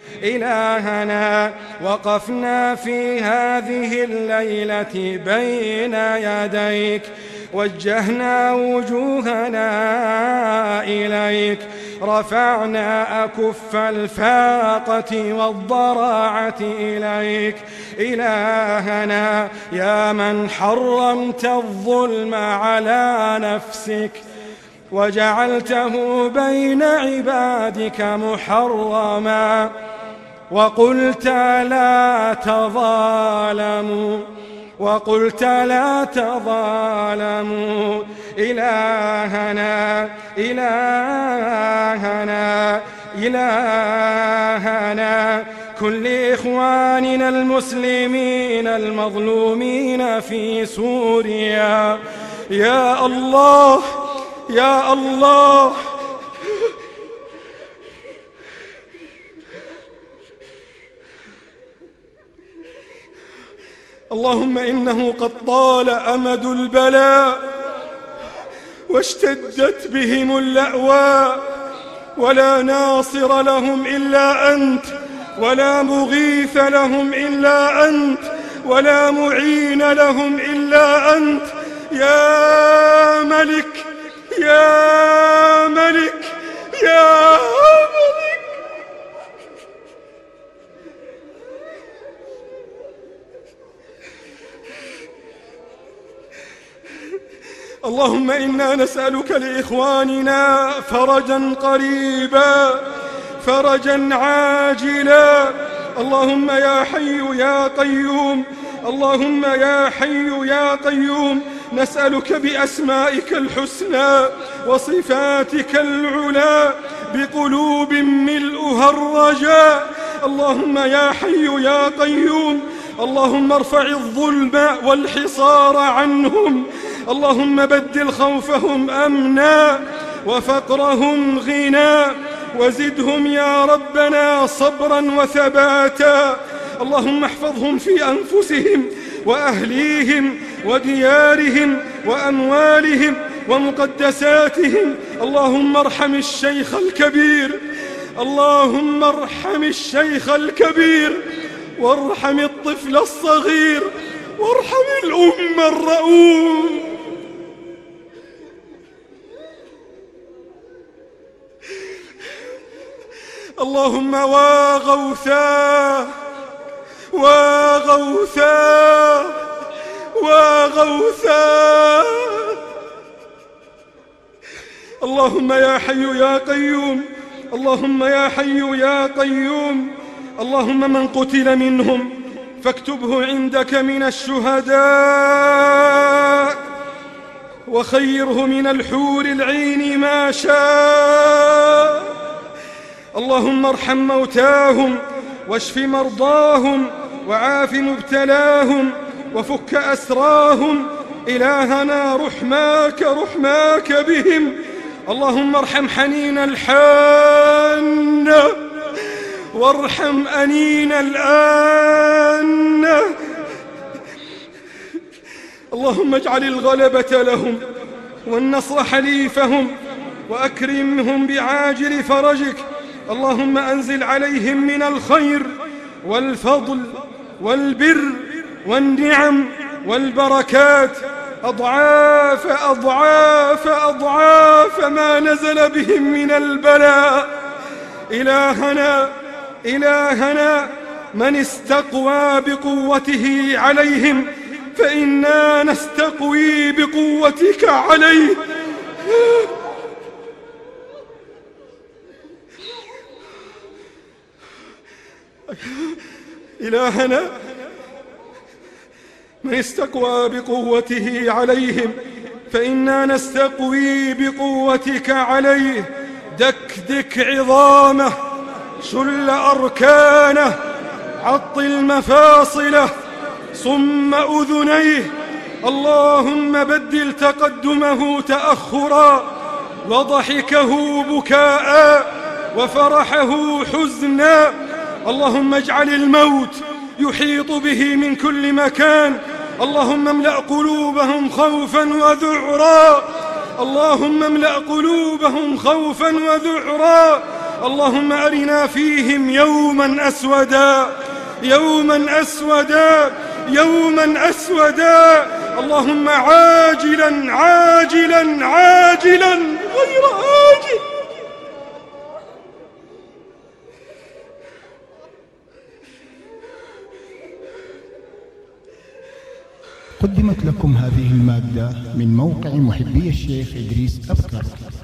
إلهنا وقفنا في هذه الليلة بين يديك، وجهنا وجوهنا إليك، رفعنا أكف الفاقة والضراعة إليك. إلهنا يا من حرمت الظلم على نفسك وجعلته بين عبادك محرما، وقلت لا تظالموا، وقلت لا تظالموا. إلهنا إلهنا إلهنا كن لإخواننا المسلمين المظلومين في سوريا. يا الله يا الله، اللهم إنه قد طال أمد البلاء واشتدت بهم اللأواء، ولا ناصر لهم إلا أنت، ولا مغيث لهم إلا أنت، ولا معين لهم إلا أنت. يا ملك يا ملك يا ملك، اللهم إنا نسألك لإخواننا فرجا قريبا، فرجا عاجلا. اللهم يا حي يا قيوم، اللهم يا حي يا قيوم، نسألك بأسمائك الحسنى وصفاتك العلى بقلوب ملؤها الرجاء. اللهم يا حي يا قيوم، اللهم ارفع الظلم والحصار عنهم، اللهم بدل خوفهم أمنا وفقرهم غنى، وزدهم يا ربنا صبرا وثباتا. اللهم احفظهم في أنفسهم وأهليهم وديارهم وأموالهم ومقدساتهم. اللهم ارحم الشيخ الكبير، اللهم ارحم الشيخ الكبير، وارحم الطفل الصغير، وارحم الأم الرؤوف. اللهم واغوثا واغوثا واغوثا. اللهم يا حي يا قيوم، اللهم يا حي يا قيوم. اللهم من قتل منهم فاكتبه عندك من الشهداء، وخيره من الحور العين ما شاء. اللهم ارحم موتاهم واشف مرضاهم وعاف مبتلاهم وفك أسراهم. إلهنا رحماك بهم. اللهم ارحم حنين الحان، وارحم أنين الآن. اللهم اجعل الغلبة لهم والنصر حليفهم، وأكرمهم بعاجل فرجك. اللهم أنزل عليهم من الخير والفضل والبر والنعم والبركات أضعاف أضعاف أضعاف ما نزل بهم من البلاء. إلهنا من استقوى بقوته عليهم فإنا نستقوي بقوتك عليه. إلهنا من استقوى بقوته عليهم فإنا نستقوي بقوتك عليه. دكدك عظامه، شل أركانه، عطل مفاصله، صم أذنيه. اللهم بدل تقدمه تأخرا، وضحكه بكاء، وفرحه حزنا. اللهم اجعل الموت يحيط به من كل مكان. اللهم املأ قلوبهم خوفا وذعرا، اللهم املأ قلوبهم خوفا وذعرا. اللهم أرنا فيهم يوما أسودا، يوما أسودا، يوما أسودا، اللهم عاجلا عاجلا عاجلا غير آجل. قدمت لكم هذه المادة من موقع محبي الشيخ إدريس أبكر.